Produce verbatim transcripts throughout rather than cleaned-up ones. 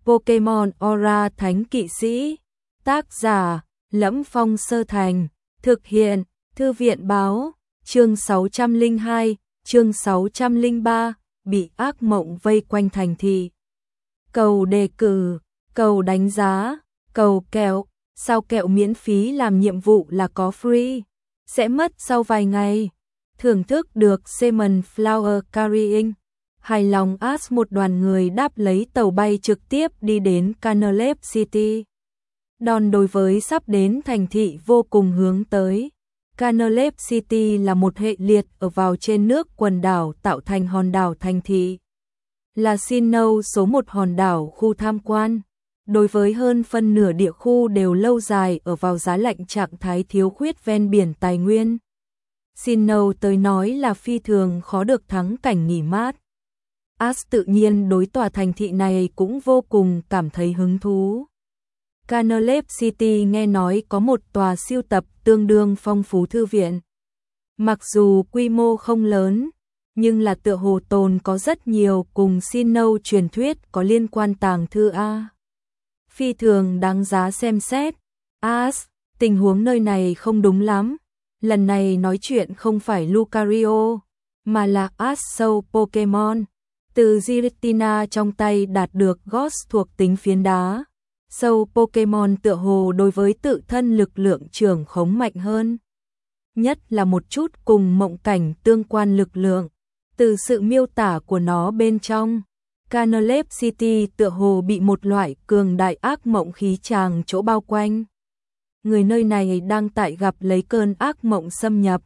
Pokemon Aura Thánh Kỵ Sĩ. Tác giả: Lẫm Phong Sơ Thành. Thực hiện: Thư viện báo. Chương sáu trăm lẻ hai, chương sáu trăm lẻ ba, bị ác mộng vây quanh thành thị. Cầu đề cử, cầu đánh giá, cầu kẹo, sao kẹo miễn phí làm nhiệm vụ là có free, sẽ mất sau vài ngày. Thưởng thức được Simon Flower Carrying. Hài lòng Ash một đoàn người đáp lấy tàu bay trực tiếp đi đến Canalep City. Đòn đối với sắp đến thành thị vô cùng hướng tới. Canalep City là một hệ liệt ở vào trên nước quần đảo tạo thành hòn đảo thành thị. Là Sinnoh số một hòn đảo khu tham quan. Đối với hơn phân nửa địa khu đều lâu dài ở vào giá lạnh trạng thái thiếu khuyết ven biển tài nguyên. Sinnoh tới nói là phi thường khó được thắng cảnh nghỉ mát. Ash tự nhiên đối tòa thành thị này cũng vô cùng cảm thấy hứng thú. Canalep City nghe nói có một tòa siêu tập tương đương phong phú thư viện. Mặc dù quy mô không lớn, nhưng là tựa hồ tồn có rất nhiều cùng Sinnoh truyền thuyết có liên quan tàng thư A. Phi thường đáng giá xem xét. Ash, tình huống nơi này không đúng lắm. Lần này nói chuyện không phải Lucario, mà là Ash Soul Pokemon. Từ Giratina trong tay đạt được Ghost thuộc tính phiến đá. Soul Pokemon tựa hồ đối với tự thân lực lượng trưởng khống mạnh hơn. Nhất là một chút cùng mộng cảnh tương quan lực lượng. Từ sự miêu tả của nó bên trong, Canalep City tựa hồ bị một loại cường đại ác mộng khí tràng chỗ bao quanh. Người nơi này đang tại gặp lấy cơn ác mộng xâm nhập.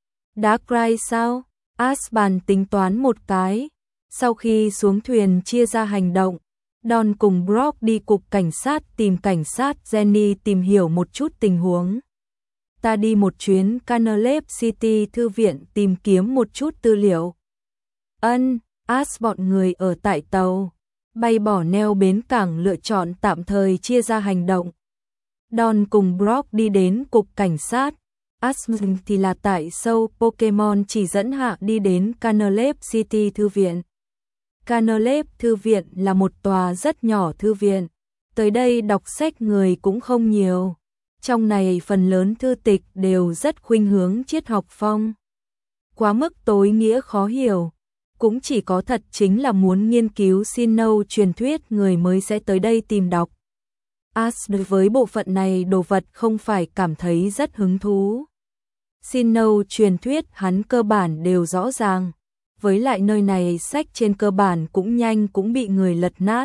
Darkrai sao? Ash bàn tính toán một cái. Sau khi xuống thuyền chia ra hành động, Don cùng Brock đi cục cảnh sát tìm cảnh sát Jenny tìm hiểu một chút tình huống. Ta đi một chuyến Canalep City thư viện tìm kiếm một chút tư liệu. Ân, Ash bọn người ở tại tàu, bay bỏ neo bến cảng lựa chọn tạm thời chia ra hành động. Don cùng Brock đi đến cục cảnh sát, Ash thì là tại Soul Pokemon chỉ dẫn hạ đi đến Canalep City thư viện. Canalep thư viện là một tòa rất nhỏ thư viện, tới đây đọc sách người cũng không nhiều. Trong này phần lớn thư tịch đều rất khuynh hướng triết học phong. Quá mức tối nghĩa khó hiểu, cũng chỉ có thật chính là muốn nghiên cứu Sinnoh truyền thuyết người mới sẽ tới đây tìm đọc. Ash đối với bộ phận này đồ vật không phải cảm thấy rất hứng thú. Sinnoh truyền thuyết hắn cơ bản đều rõ ràng. Với lại nơi này sách trên cơ bản cũng nhanh cũng bị người lật nát.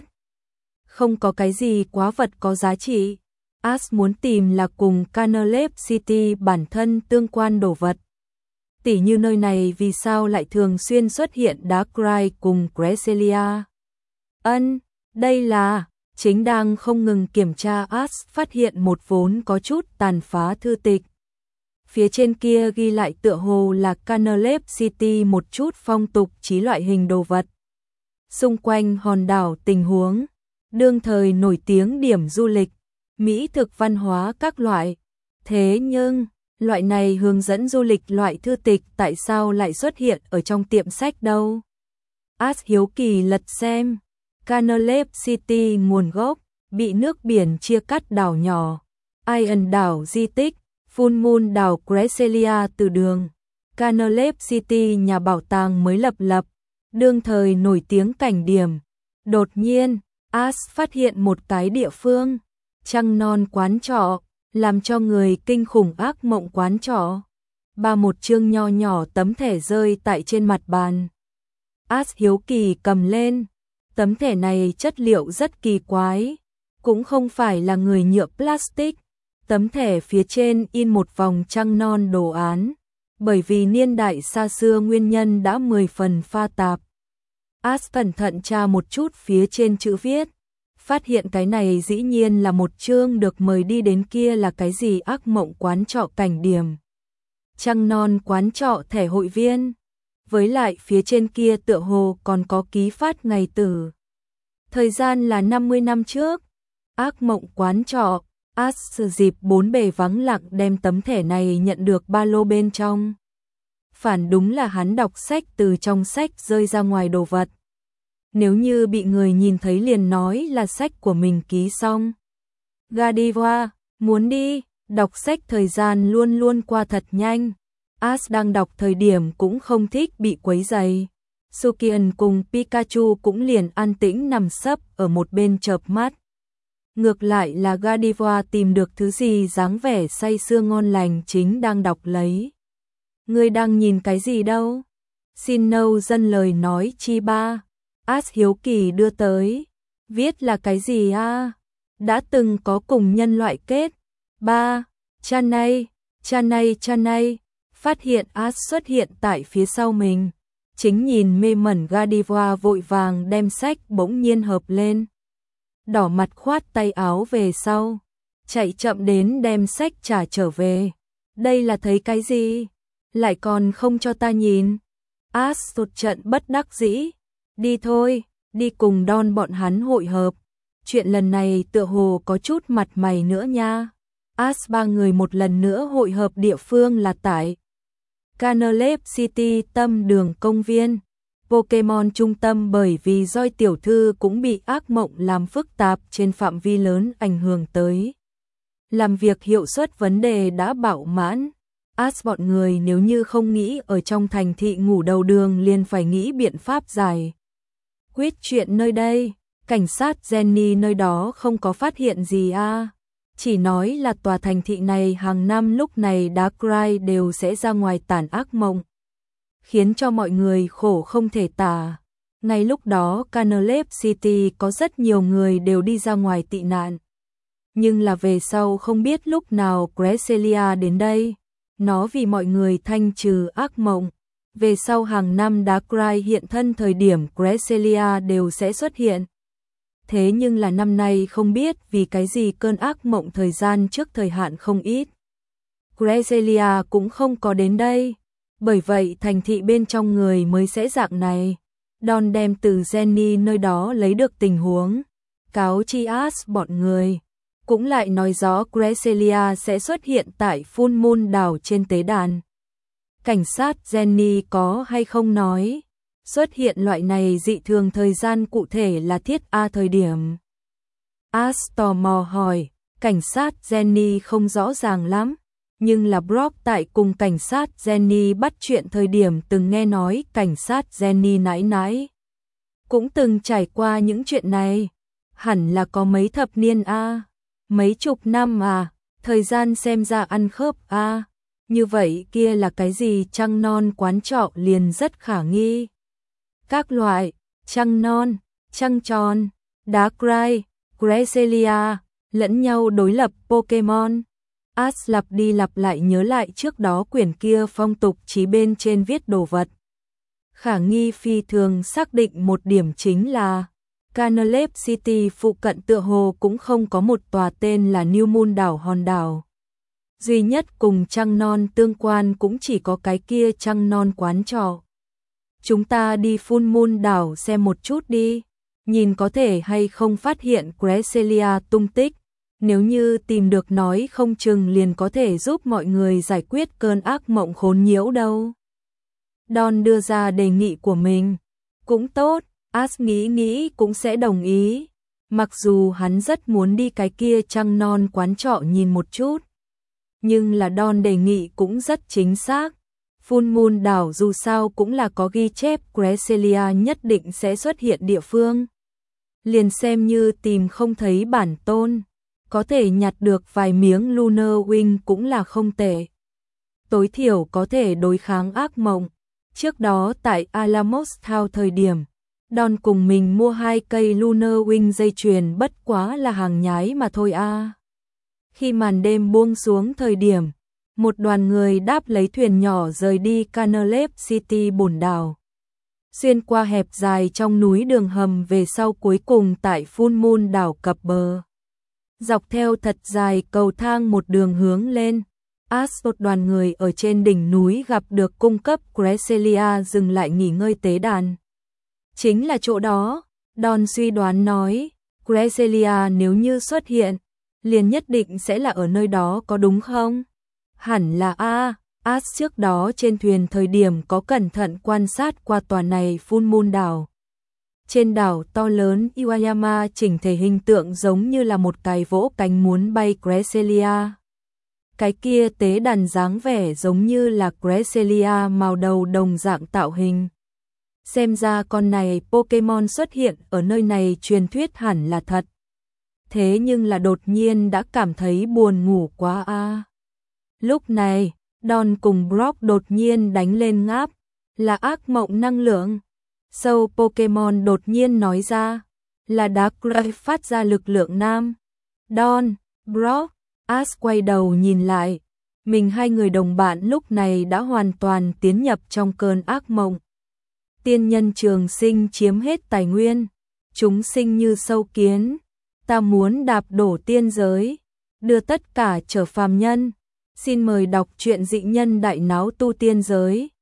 Không có cái gì quá vật có giá trị. Ash muốn tìm là cùng Canalep City bản thân tương quan đồ vật. Tỉ như nơi này vì sao lại thường xuyên xuất hiện Darkrai cùng Cresselia. Ân, đây là, chính đang không ngừng kiểm tra Ash phát hiện một vốn có chút tàn phá thư tịch. Phía trên kia ghi lại tựa hồ là Canalep City một chút phong tục trí loại hình đồ vật. Xung quanh hòn đảo tình huống, đương thời nổi tiếng điểm du lịch, mỹ thực văn hóa các loại. Thế nhưng, loại này hướng dẫn du lịch loại thư tịch tại sao lại xuất hiện ở trong tiệm sách đâu? Ash hiếu kỳ lật xem, Canalep City nguồn gốc, bị nước biển chia cắt đảo nhỏ, Iron đảo di tích, Full Moon đảo Cresselia từ đường, Canalep City nhà bảo tàng mới lập lập, đương thời nổi tiếng cảnh điểm. Đột nhiên, Ash phát hiện một cái địa phương, trăng non quán trọ, làm cho người kinh khủng ác mộng quán trọ. Ba một chương nho nhỏ tấm thẻ rơi tại trên mặt bàn. Ash hiếu kỳ cầm lên, tấm thẻ này chất liệu rất kỳ quái, cũng không phải là người nhựa plastic. Tấm thẻ phía trên in một vòng trăng non đồ án, bởi vì niên đại xa xưa nguyên nhân đã mười phần pha tạp. Ash cẩn thận tra một chút phía trên chữ viết, phát hiện cái này dĩ nhiên là một chương được mời đi đến kia là cái gì ác mộng quán trọ cảnh điểm. Trăng non quán trọ thẻ hội viên, với lại phía trên kia tựa hồ còn có ký phát ngày tử. Thời gian là năm mươi năm trước, ác mộng quán trọ. Ash dịp bốn bề vắng lặng đem tấm thẻ này nhận được ba lô bên trong. Phản đúng là hắn đọc sách từ trong sách rơi ra ngoài đồ vật. nếu như bị người nhìn thấy liền nói là sách của mình ký xong. Godiva, muốn đi, đọc sách thời gian luôn luôn qua thật nhanh. Ash đang đọc thời điểm cũng không thích bị quấy rầy. Sukian cùng Pikachu cũng liền an tĩnh nằm sấp ở một bên chợp mắt. Ngược lại là Godiva tìm được thứ gì dáng vẻ say sưa ngon lành chính đang đọc lấy. Ngươi đang nhìn cái gì đâu? Xin nâu dân lời nói chi ba. Ash hiếu kỳ đưa tới. Viết là cái gì a? Đã từng có cùng nhân loại kết. Ba. Chanay, Chanay, Chanay. Phát hiện Ash xuất hiện tại phía sau mình. Chính nhìn mê mẩn Godiva vội vàng đem sách bỗng nhiên hợp lên. Đỏ mặt khoát tay áo về sau. Chạy chậm đến đem sách trả trở về. Đây là thấy cái gì? Lại còn không cho ta nhìn. Ash sụt trận bất đắc dĩ. Đi thôi, đi cùng Don bọn hắn hội hợp. Chuyện lần này tựa hồ có chút mặt mày nữa nha. Ash ba người một lần nữa hội hợp địa phương là tại Canalep City tâm đường công viên. Pokemon trung tâm bởi vì Doi tiểu thư cũng bị ác mộng làm phức tạp trên phạm vi lớn ảnh hưởng tới. Làm việc hiệu suất vấn đề đã bạo mãn. Ash bọn người nếu như không nghĩ ở trong thành thị ngủ đầu đường liền phải nghĩ biện pháp giải quyết chuyện nơi đây. Cảnh sát Jenny nơi đó không có phát hiện gì a, à. Chỉ nói là tòa thành thị này hàng năm lúc này Darkrai đều sẽ ra ngoài tản ác mộng, khiến cho mọi người khổ không thể tả. Ngay lúc đó Canalep City có rất nhiều người đều đi ra ngoài tị nạn. Nhưng là về sau không biết lúc nào Cresselia đến đây. Nó vì mọi người thanh trừ ác mộng. Về sau hàng năm Darkrai hiện thân thời điểm Cresselia đều sẽ xuất hiện. Thế nhưng là năm nay không biết vì cái gì cơn ác mộng thời gian trước thời hạn không ít. Cresselia cũng không có đến đây. Bởi vậy thành thị bên trong người mới sẽ dạng này. Don đem từ Jenny nơi đó lấy được tình huống. Cáo chi Ash bọn người. Cũng lại nói rõ Cresselia sẽ xuất hiện tại Full Moon đảo trên tế đàn. Cảnh sát Jenny có hay không nói xuất hiện loại này dị thường thời gian cụ thể là thiết A thời điểm. Ash tò mò hỏi, cảnh sát Jenny không rõ ràng lắm, nhưng là Brock tại cùng cảnh sát Jenny bắt chuyện thời điểm từng nghe nói cảnh sát Jenny nãi nãi cũng từng trải qua những chuyện này, hẳn là có mấy thập niên a, mấy chục năm à, thời gian xem ra ăn khớp a. Như vậy kia là cái gì trăng non quán trọ liền rất khả nghi. Các loại, trăng non, trăng tròn, Darkrai, Cresselia, lẫn nhau đối lập Pokemon. Ash lặp đi lặp lại nhớ lại trước đó quyển kia phong tục chí bên trên viết đồ vật. Khả nghi phi thường xác định một điểm chính là Canalep City phụ cận tựa hồ cũng không có một tòa tên là New Moon đảo hòn đảo. Duy nhất cùng trăng non tương quan cũng chỉ có cái kia trăng non quán trọ. Chúng ta đi Full Moon đảo xem một chút đi, nhìn có thể hay không phát hiện Cresselia tung tích. Nếu như tìm được nói không chừng liền có thể giúp mọi người giải quyết cơn ác mộng khốn nhiễu đâu. Don đưa ra đề nghị của mình. Cũng tốt, Ash nghĩ nghĩ cũng sẽ đồng ý. Mặc dù hắn rất muốn đi cái kia trăng non quán trọ nhìn một chút. Nhưng là Don đề nghị cũng rất chính xác. Full Moon đảo dù sao cũng là có ghi chép Cresselia nhất định sẽ xuất hiện địa phương. Liền xem như tìm không thấy bản tôn, có thể nhặt được vài miếng Lunar Wing cũng là không tệ. Tối thiểu có thể đối kháng ác mộng. Trước đó tại Alamos Town thời điểm, Don cùng mình mua hai cây Lunar Wing dây chuyền bất quá là hàng nhái mà thôi a. À. Khi màn đêm buông xuống thời điểm, một đoàn người đáp lấy thuyền nhỏ rời đi Canalep City bồn đảo. Xuyên qua hẹp dài trong núi đường hầm về sau cuối cùng tại Full Moon đảo cập bờ. Dọc theo thật dài cầu thang một đường hướng lên, Ash một đoàn người ở trên đỉnh núi gặp được cung cấp Cresselia dừng lại nghỉ ngơi tế đàn. Chính là chỗ đó, Don suy đoán nói, Cresselia nếu như xuất hiện, liền nhất định sẽ là ở nơi đó có đúng không? Hẳn là a. Ash trước đó trên thuyền thời điểm có cẩn thận quan sát qua tòa này Full Moon đảo. Trên đảo to lớn Iwayama chỉnh thể hình tượng giống như là một cái vỗ cánh muốn bay Cresselia. Cái kia tế đàn dáng vẻ giống như là Cresselia màu đầu đồng dạng tạo hình. Xem ra con này Pokemon xuất hiện ở nơi này truyền thuyết hẳn là thật. Thế nhưng là đột nhiên đã cảm thấy buồn ngủ quá a. À. Lúc này, Don cùng Brock đột nhiên đánh lên ngáp, là ác mộng năng lượng. Sâu Pokemon đột nhiên nói ra, là Darkrai phát ra lực lượng nam. Don, Brock, Ash quay đầu nhìn lại, mình hai người đồng bạn lúc này đã hoàn toàn tiến nhập trong cơn ác mộng. Tiên nhân trường sinh chiếm hết tài nguyên, chúng sinh như sâu kiến, ta muốn đạp đổ tiên giới, đưa tất cả trở phàm nhân. Xin mời đọc truyện Dị Nhân Đại Náo Tu Tiên Giới.